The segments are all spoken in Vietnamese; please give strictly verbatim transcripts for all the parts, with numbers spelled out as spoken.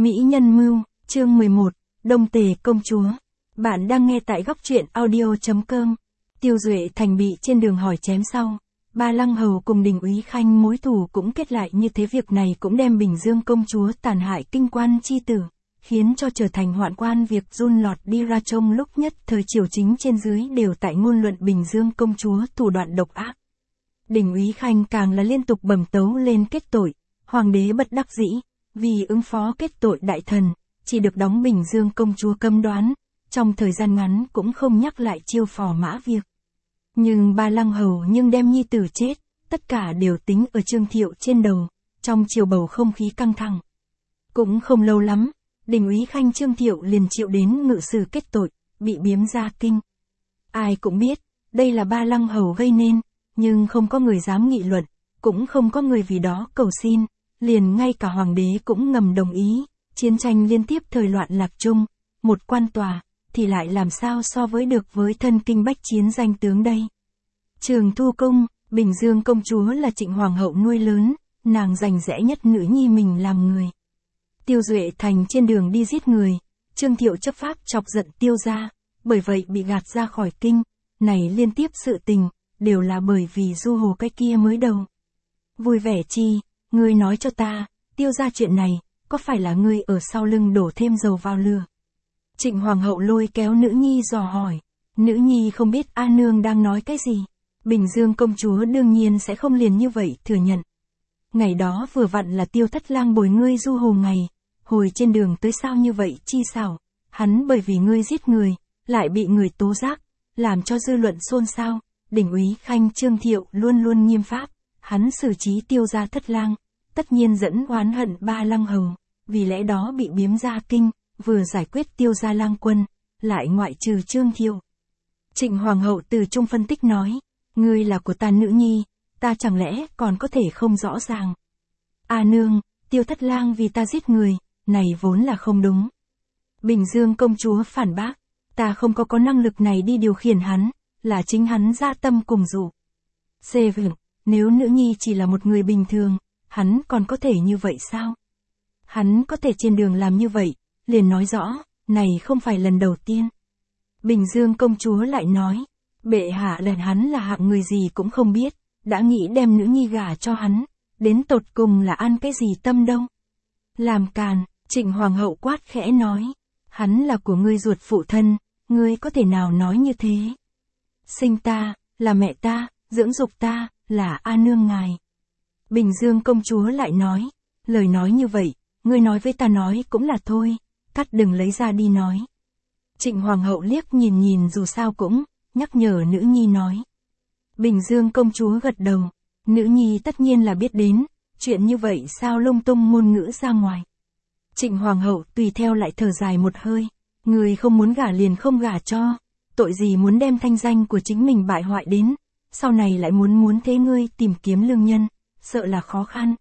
Mỹ nhân mưu, chương mười một, Đông Tề công chúa. Bạn đang nghe tại góc truyện audio chấm com. Tiêu Duệ Thành bị trên đường hỏi chém sau. Ba Lăng Hầu cùng Đình Úy Khanh mối thù cũng kết lại như thế, việc này cũng đem Bình Dương công chúa tàn hại kinh quan chi tử, khiến cho trở thành hoạn quan việc run lọt đi ra trong lúc nhất thời triều chính trên dưới đều tại ngôn luận Bình Dương công chúa thủ đoạn độc ác. Đình Úy Khanh càng là liên tục bẩm tấu lên kết tội, hoàng đế bất đắc dĩ, vì ứng phó kết tội đại thần, chỉ được đóng Bình Dương công chúa cấm đoán, trong thời gian ngắn cũng không nhắc lại chiêu phò mã việc. Nhưng Ba Lăng Hầu nhưng đem nhi tử chết, tất cả đều tính ở Trương Thiệu trên đầu, trong triều bầu không khí căng thẳng. Cũng không lâu lắm, Đình Úy Khanh Trương Thiệu liền chịu đến ngự sử kết tội, bị biếm ra kinh. Ai cũng biết, đây là Ba Lăng Hầu gây nên, nhưng không có người dám nghị luận, cũng không có người vì đó cầu xin, liền ngay cả hoàng đế cũng ngầm đồng ý. Chiến tranh liên tiếp thời loạn lạc chung, một quan tòa, thì lại làm sao so với được với thân kinh bách chiến danh tướng đây. Trường Thu Cung, Bình Dương công chúa là Trịnh Hoàng hậu nuôi lớn, nàng dành rẽ nhất nữ nhi mình làm người. Tiêu Duệ Thành trên đường đi giết người, Trương Thiệu chấp pháp chọc giận Tiêu gia, bởi vậy bị gạt ra khỏi kinh, này liên tiếp sự tình, đều là bởi vì Du Hồ cái kia mới đầu. Vui vẻ chi, ngươi nói cho ta, Tiêu gia chuyện này, có phải là ngươi ở sau lưng đổ thêm dầu vào lửa? Trịnh Hoàng hậu lôi kéo nữ nhi dò hỏi. Nữ nhi không biết A nương đang nói cái gì. Bình Dương công chúa đương nhiên sẽ không liền như vậy thừa nhận. Ngày đó vừa vặn là Tiêu thất lang bồi ngươi Du Hồ ngày, hồi trên đường tới sao như vậy chi xảo, hắn bởi vì ngươi giết người, lại bị người tố giác, làm cho dư luận xôn xao. Đình Úy Khanh Trương Thiệu luôn luôn nghiêm pháp, hắn xử trí Tiêu gia thất lang, tất nhiên dẫn oán hận Ba Lăng Hầu, vì lẽ đó bị biếm ra kinh, vừa giải quyết Tiêu gia lang quân, lại ngoại trừ Trương Thiệu. Trịnh Hoàng hậu từ trung phân tích nói, ngươi là của ta nữ nhi, ta chẳng lẽ còn có thể không rõ ràng. A nương, Tiêu thất lang vì ta giết người, này vốn là không đúng. Bình Dương công chúa phản bác, ta không có có năng lực này đi điều khiển hắn, là chính hắn ra tâm cùng dụ. C vượng, nếu nữ nhi chỉ là một người bình thường, hắn còn có thể như vậy sao? Hắn có thể trên đường làm như vậy, liền nói rõ, này không phải lần đầu tiên. Bình Dương công chúa lại nói, bệ hạ lần hắn là hạng người gì cũng không biết, đã nghĩ đem nữ nhi gả cho hắn, đến tột cùng là ăn cái gì tâm đâu. Làm càn, Trịnh Hoàng hậu quát khẽ nói, hắn là của ngươi ruột phụ thân, ngươi có thể nào nói như thế? Sinh ta, là mẹ ta, dưỡng dục ta, là A nương ngài. Bình Dương công chúa lại nói, lời nói như vậy, ngươi nói với ta nói cũng là thôi, cắt đừng lấy ra đi nói. Trịnh Hoàng hậu liếc nhìn nhìn dù sao cũng, nhắc nhở nữ nhi nói. Bình Dương công chúa gật đầu, nữ nhi tất nhiên là biết đến, chuyện như vậy sao lung tung ngôn ngữ ra ngoài. Trịnh Hoàng hậu tùy theo lại thở dài một hơi, người không muốn gả liền không gả cho, tội gì muốn đem thanh danh của chính mình bại hoại đến, sau này lại muốn muốn thế ngươi tìm kiếm lương nhân, sợ là khó khăn.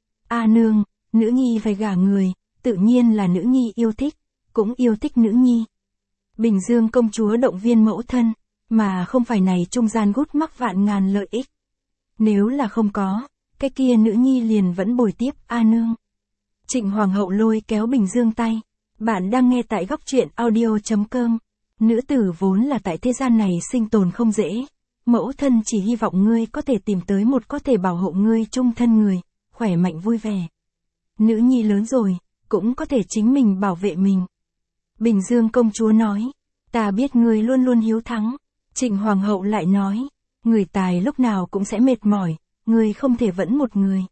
A nương, nữ nhi phải gả người, tự nhiên là nữ nhi yêu thích, cũng yêu thích nữ nhi. Bình Dương công chúa động viên mẫu thân, mà không phải này trung gian gút mắc vạn ngàn lợi ích. Nếu là không có, cái kia nữ nhi liền vẫn bồi tiếp A nương. Trịnh Hoàng hậu lôi kéo Bình Dương tay, bạn đang nghe tại góc truyện audio chấm com. Nữ tử vốn là tại thế gian này sinh tồn không dễ, mẫu thân chỉ hy vọng ngươi có thể tìm tới một có thể bảo hộ ngươi chung thân người, khỏe mạnh vui vẻ. Nữ nhi lớn rồi, cũng có thể chính mình bảo vệ mình. Bình Dương công chúa nói, ta biết ngươi luôn luôn hiếu thắng. Trịnh Hoàng hậu lại nói, người tài lúc nào cũng sẽ mệt mỏi, ngươi không thể vẫn một người.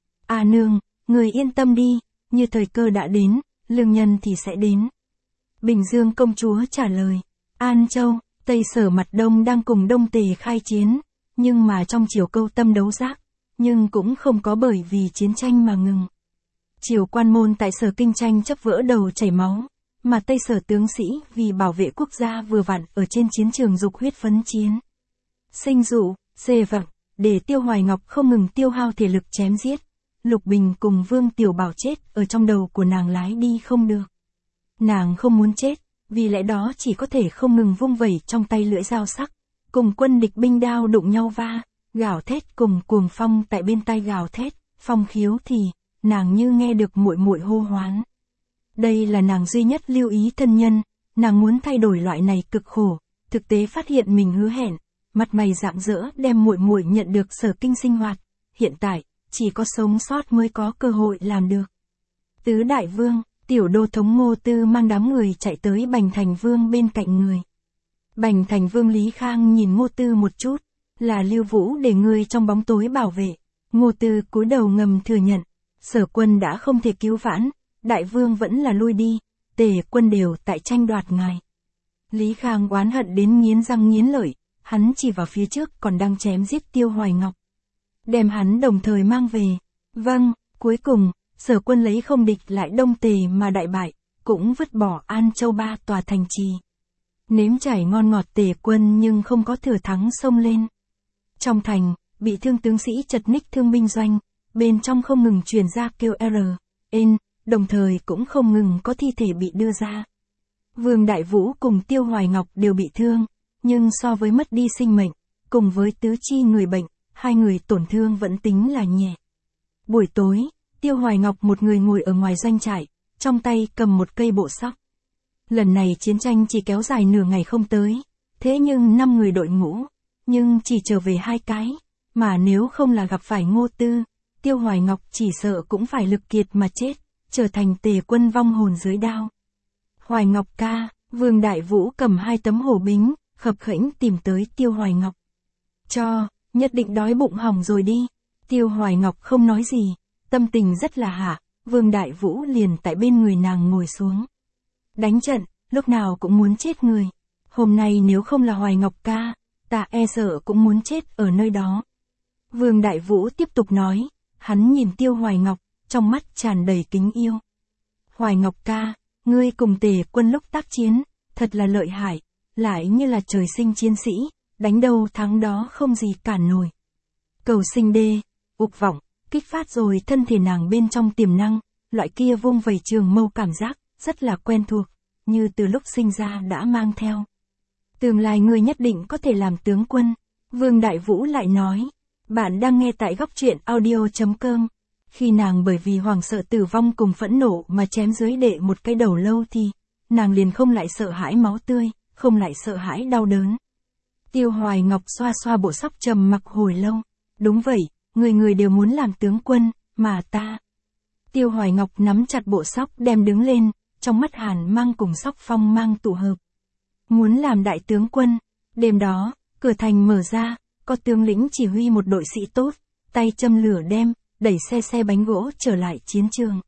A nương, ngươi yên tâm đi, như thời cơ đã đến, lương nhân thì sẽ đến. Bình Dương công chúa trả lời, An Châu, Tây Sở mặt Đông đang cùng Đông Tề khai chiến, nhưng mà trong triều câu tâm đấu giác, nhưng cũng không có bởi vì chiến tranh mà ngừng. Triều quan môn tại Sở kinh tranh chấp vỡ đầu chảy máu, mà Tây Sở tướng sĩ vì bảo vệ quốc gia vừa vặn ở trên chiến trường dục huyết phấn chiến. Sinh dụ, xê vọng, để Tiêu Hoài Ngọc không ngừng tiêu hao thể lực chém giết, Lục Bình cùng Vương Tiểu Bảo chết ở trong đầu của nàng lái đi không được. Nàng không muốn chết, vì lẽ đó chỉ có thể không ngừng vung vẩy trong tay lưỡi dao sắc, cùng quân địch binh đao đụng nhau va, gào thét cùng cuồng phong tại bên tai gào thét, phong khiếu thì, nàng như nghe được muội muội hô hoán. Đây là nàng duy nhất lưu ý thân nhân, nàng muốn thay đổi loại này cực khổ, thực tế phát hiện mình hứa hẹn, mặt mày rạng rỡ đem muội muội nhận được Sở Kinh sinh hoạt, hiện tại, chỉ có sống sót mới có cơ hội làm được. Tứ đại vương, tiểu đô thống Ngô Tư mang đám người chạy tới Bành Thành Vương bên cạnh người. Bành Thành Vương Lý Khang nhìn Ngô Tư một chút, là Lưu Vũ để người trong bóng tối bảo vệ. Ngô Tư cúi đầu ngầm thừa nhận, Sở quân đã không thể cứu vãn, đại vương vẫn là lui đi, Tề quân đều tại tranh đoạt ngài. Lý Khang oán hận đến nghiến răng nghiến lợi, hắn chỉ vào phía trước còn đang chém giết Tiêu Hoài Ngọc. Đem hắn đồng thời mang về. Vâng, cuối cùng, Sở quân lấy không địch lại Đông Tề mà đại bại, cũng vứt bỏ An Châu ba tòa thành trì. Nếm trải ngon ngọt Tề quân nhưng không có thừa thắng xông lên. Trong thành, bị thương tướng sĩ chật ních thương binh doanh, bên trong không ngừng truyền ra kêu R, N, đồng thời cũng không ngừng có thi thể bị đưa ra. Vương Đại Vũ cùng Tiêu Hoài Ngọc đều bị thương, nhưng so với mất đi sinh mệnh, cùng với tứ chi người bệnh, hai người tổn thương vẫn tính là nhẹ. Buổi tối, Tiêu Hoài Ngọc một người ngồi ở ngoài doanh trại, trong tay cầm một cây bộ sóc. Lần này chiến tranh chỉ kéo dài nửa ngày không tới, thế nhưng năm người đội ngũ, nhưng chỉ trở về hai cái, mà nếu không là gặp phải Ngô Tư, Tiêu Hoài Ngọc chỉ sợ cũng phải lực kiệt mà chết, trở thành Tề quân vong hồn dưới đao. Hoài Ngọc ca, Vương Đại Vũ cầm hai tấm hổ bính, khập khểnh tìm tới Tiêu Hoài Ngọc. Cho, nhất định đói bụng hỏng rồi đi. Tiêu Hoài Ngọc không nói gì, tâm tình rất là hạ, Vương Đại Vũ liền tại bên người nàng ngồi xuống. Đánh trận, lúc nào cũng muốn chết người. Hôm nay nếu không là Hoài Ngọc ca, ta e sợ cũng muốn chết ở nơi đó. Vương Đại Vũ tiếp tục nói, hắn nhìn Tiêu Hoài Ngọc, trong mắt tràn đầy kính yêu. Hoài Ngọc ca, ngươi cùng Tề quân lúc tác chiến, thật là lợi hại, lại như là trời sinh chiến sĩ, đánh đâu thắng đó không gì cản nổi. Cầu sinh đê, ục vọng, kích phát rồi thân thể nàng bên trong tiềm năng, loại kia vung vẩy trường mâu cảm giác, rất là quen thuộc, như từ lúc sinh ra đã mang theo. Tương lai ngươi nhất định có thể làm tướng quân. Vương Đại Vũ lại nói, bạn đang nghe tại góc truyện audio chấm com. Khi nàng bởi vì hoàng sợ tử vong cùng phẫn nộ mà chém dưới đệ một cái đầu lâu thì, nàng liền không lại sợ hãi máu tươi, không lại sợ hãi đau đớn. Tiêu Hoài Ngọc xoa xoa bộ sóc trầm mặc hồi lâu. Đúng vậy, người người đều muốn làm tướng quân, mà ta. Tiêu Hoài Ngọc nắm chặt bộ sóc đem đứng lên, trong mắt hàn mang cùng sóc phong mang tụ hợp. Muốn làm đại tướng quân. Đêm đó, cửa thành mở ra, có tướng lĩnh chỉ huy một đội sĩ tốt, tay châm lửa đem, đẩy xe xe bánh gỗ trở lại chiến trường.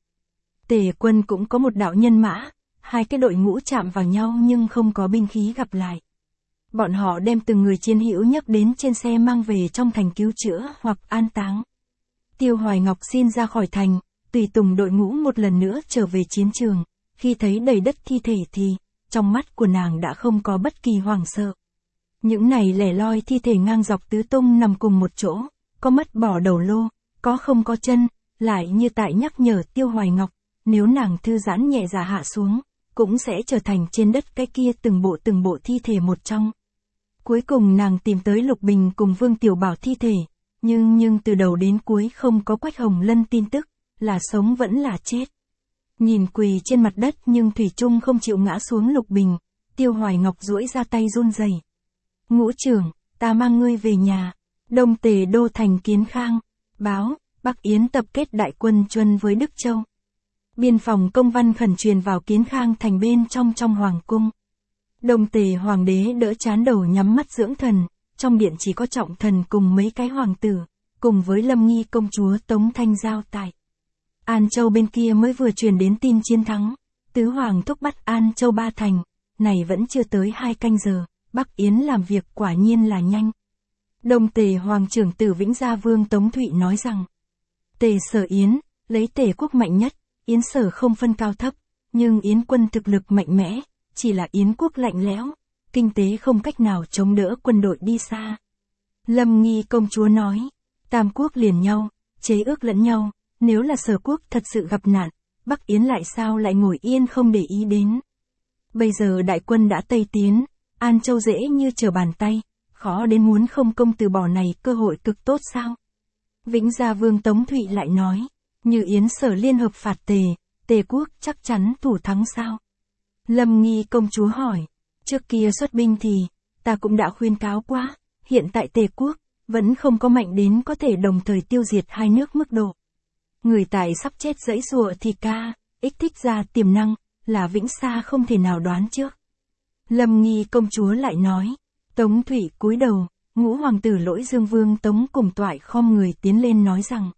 Tề quân cũng có một đạo nhân mã, hai cái đội ngũ chạm vào nhau nhưng không có binh khí gặp lại. Bọn họ đem từng người chiến hữu nhấc đến trên xe mang về trong thành cứu chữa hoặc an táng. Tiêu Hoài Ngọc xin ra khỏi thành, tùy tùng đội ngũ một lần nữa trở về chiến trường, khi thấy đầy đất thi thể thì, trong mắt của nàng đã không có bất kỳ hoảng sợ. Những này lẻ loi thi thể ngang dọc tứ tung nằm cùng một chỗ, có mất bỏ đầu lô, có không có chân, lại như tại nhắc nhở Tiêu Hoài Ngọc, nếu nàng thư giãn nhẹ dạ hạ xuống, cũng sẽ trở thành trên đất cái kia từng bộ từng bộ thi thể một trong. Cuối cùng nàng tìm tới Lục Bình cùng Vương Tiểu Bảo thi thể, nhưng nhưng từ đầu đến cuối không có Quách Hồng Lân tin tức, là sống vẫn là chết. Nhìn quỳ trên mặt đất nhưng thủy chung không chịu ngã xuống Lục Bình, Tiêu Hoài Ngọc duỗi ra tay run rẩy. Ngũ trưởng, ta mang ngươi về nhà. Đông Tề đô thành Kiến Khang. Báo, Bắc Yến tập kết đại quân truân với Đức Châu. Biên phòng công văn khẩn truyền vào Kiến Khang thành bên trong trong hoàng cung. Đông Tề hoàng đế đỡ chán đầu nhắm mắt dưỡng thần, trong điện chỉ có Trọng Thần cùng mấy cái hoàng tử, cùng với Lâm Nghi công chúa Tống Thanh giao tại. An Châu bên kia mới vừa truyền đến tin chiến thắng, tứ hoàng thúc bắt An Châu ba thành, này vẫn chưa tới hai canh giờ, Bắc Yến làm việc quả nhiên là nhanh. Đông Tề hoàng trưởng tử Vĩnh Gia Vương Tống Thụy nói rằng, Tề Sở Yến, lấy Tề quốc mạnh nhất, Yến Sở không phân cao thấp, nhưng Yến quân thực lực mạnh mẽ, chỉ là Yến quốc lạnh lẽo, kinh tế không cách nào chống đỡ quân đội đi xa. Lâm Nghi công chúa nói, Tam quốc liền nhau, chế ước lẫn nhau, nếu là Sở quốc thật sự gặp nạn, Bắc Yến lại sao lại ngồi yên không để ý đến. Bây giờ đại quân đã Tây tiến, An Châu dễ như trở bàn tay, khó đến muốn không công từ bỏ này cơ hội cực tốt sao. Vĩnh Gia Vương Tống Thụy lại nói, như Yến Sở liên hợp phạt Tề, Tề quốc chắc chắn thủ thắng sao? Lâm Nghi công chúa hỏi. Trước kia xuất binh thì, ta cũng đã khuyên cáo quá, hiện tại Tề quốc, vẫn không có mạnh đến có thể đồng thời tiêu diệt hai nước mức độ. Người tài sắp chết dẫy dụa thì ca, ích thích ra tiềm năng, là vĩnh xa không thể nào đoán trước. Lâm Nghi công chúa lại nói. Tống Thụy cúi đầu, ngũ hoàng tử Lỗi Dương Vương Tống cùng toại khom người tiến lên nói rằng.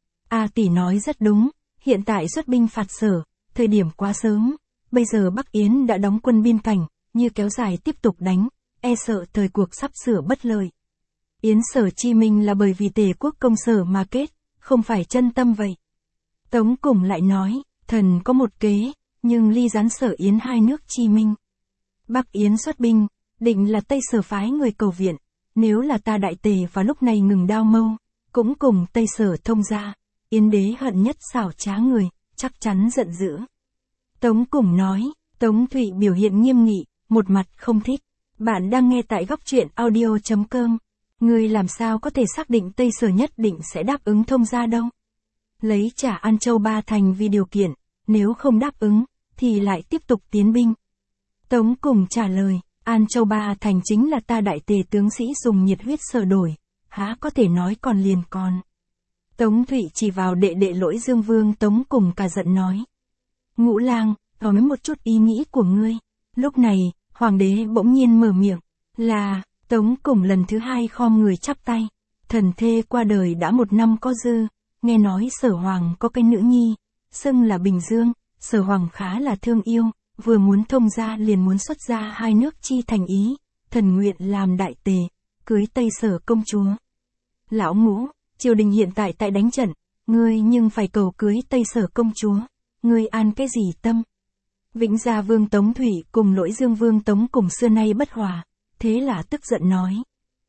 A tỷ nói rất đúng, hiện tại xuất binh phạt Sở, thời điểm quá sớm, bây giờ Bắc Yến đã đóng quân biên cảnh, như kéo dài tiếp tục đánh, e sợ thời cuộc sắp sửa bất lợi. Yến Sở chi minh là bởi vì Tề quốc công Sở mà kết, không phải chân tâm vậy. Tống cùng lại nói, thần có một kế, nhưng ly gián Sở Yến hai nước chi minh. Bắc Yến xuất binh, định là Tây Sở phái người cầu viện, nếu là ta Đại Tề vào lúc này ngừng đao mâu, cũng cùng Tây Sở thông ra, Yến đế hận nhất xảo trá người, chắc chắn giận dữ. Tống cùng nói, Tống Thụy biểu hiện nghiêm nghị, một mặt không thích. Bạn đang nghe tại góc truyện audio chấm com. Ngươi làm sao có thể xác định Tây Sở nhất định sẽ đáp ứng thông gia đâu? Lấy trả An Châu Ba Thành vì điều kiện, nếu không đáp ứng, thì lại tiếp tục tiến binh. Tống cùng trả lời, An Châu Ba Thành chính là ta Đại Tề tướng sĩ dùng nhiệt huyết sửa đổi, há có thể nói còn liền còn. Tống Thụy chỉ vào đệ đệ Lỗi Dương Vương Tống cùng cả giận nói. Ngũ lang, nói một chút ý nghĩ của ngươi. Lúc này, hoàng đế bỗng nhiên mở miệng, là, Tống cùng lần thứ hai khom người chắp tay. Thần thê qua đời đã một năm có dư, nghe nói Sở Hoàng có cái nữ nhi, xưng là Bình Dương, Sở Hoàng khá là thương yêu, vừa muốn thông gia liền muốn xuất ra hai nước chi thành ý, thần nguyện làm Đại Tề, cưới Tây Sở công chúa. Lão Ngũ, triều đình hiện tại tại đánh trận, ngươi nhưng phải cầu cưới Tây Sở công chúa, ngươi an cái gì tâm? Vĩnh Gia Vương Tống Thụy cùng Lỗi Dương Vương Tống cùng xưa nay bất hòa, thế là tức giận nói.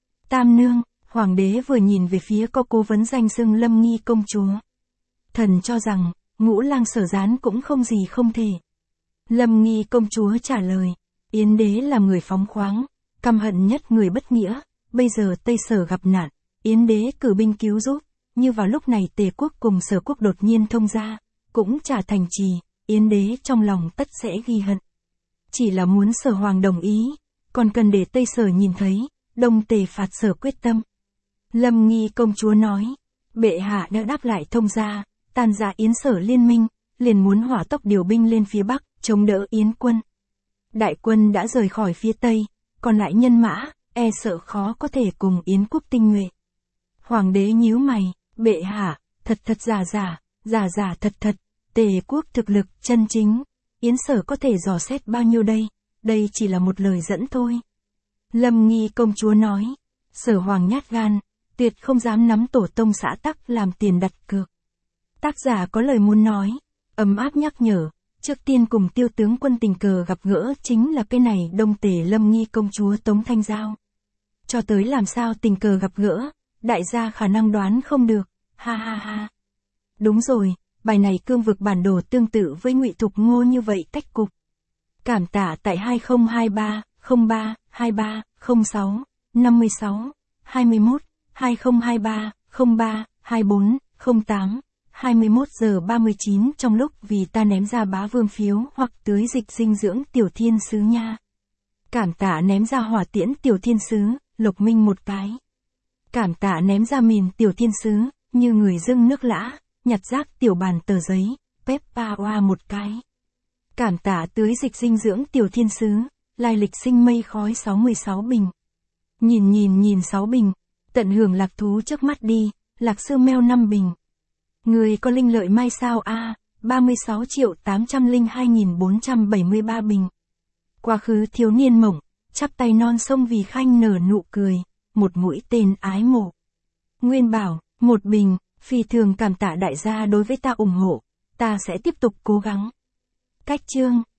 Tam nương, hoàng đế vừa nhìn về phía có cố vấn danh xưng Lâm Nghi công chúa. Thần cho rằng, Ngũ lang Sở Gián cũng không gì không thể. Lâm Nghi công chúa trả lời, Yến đế là người phóng khoáng, căm hận nhất người bất nghĩa, bây giờ Tây Sở gặp nạn, Yến đế cử binh cứu giúp, như vào lúc này Tề quốc cùng Sở quốc đột nhiên thông gia, cũng trả thành trì, Yến đế trong lòng tất sẽ ghi hận. Chỉ là muốn Sở Hoàng đồng ý, còn cần để Tây Sở nhìn thấy, Đông Tề phạt Sở quyết tâm. Lâm Nghi công chúa nói, bệ hạ đã đáp lại thông gia, tàn ra Yến Sở liên minh, liền muốn hỏa tốc điều binh lên phía Bắc, chống đỡ Yến quân. Đại quân đã rời khỏi phía Tây, còn lại nhân mã, e sợ khó có thể cùng Yến quốc tinh nhuệ. Hoàng đế nhíu mày, bệ hạ, thật thật giả giả, giả giả thật thật, Tề quốc thực lực chân chính, Yến Sở có thể dò xét bao nhiêu đây, đây chỉ là một lời dẫn thôi. Lâm Nghi công chúa nói, Sở Hoàng nhát gan, tuyệt không dám nắm tổ tông xã tắc làm tiền đặt cược. Tác giả có lời muốn nói, ấm áp nhắc nhở, trước tiên cùng Tiêu tướng quân tình cờ gặp gỡ chính là cái này Đông Tề Lâm Nghi công chúa Tống Thanh Giao. Cho tới làm sao tình cờ gặp gỡ, đại gia khả năng đoán không được, ha ha ha. Đúng rồi, bài này cương vực bản đồ tương tự với Ngụy Thục Ngô như vậy cách cục. Cảm tạ tại hai không hai ba, không ba, hai ba, không sáu, năm sáu, hai mốt, hai không hai ba, không ba, hai bốn, không tám, hai mươi mốt giờ ba mươi chín trong lúc vì ta ném ra bá vương phiếu hoặc tưới dịch dinh dưỡng tiểu thiên sứ nha. Cảm tạ ném ra hỏa tiễn tiểu thiên sứ, Lộc Minh một cái. Cảm tạ ném ra mìn tiểu thiên sứ, như người dưng nước lã, nhặt rác tiểu bàn tờ giấy, Peppa Oa một cái. Cảm tạ tưới dịch dinh dưỡng tiểu thiên sứ, lai lịch sinh mây khói sáu mươi sáu bình. Nhìn nhìn nhìn sáu bình, tận hưởng lạc thú trước mắt đi, lạc sư meo năm bình. Người có linh lợi mai sao a, à, ba mươi sáu triệu tám trăm lẻ hai nghìn bốn trăm bảy mươi ba bình. Quá khứ thiếu niên mộng, chắp tay non sông vì khanh nở nụ cười, một mũi tên ái mộ. Nguyên bảo, một bình, phi thường cảm tạ đại gia đối với ta ủng hộ, ta sẽ tiếp tục cố gắng. Cách chương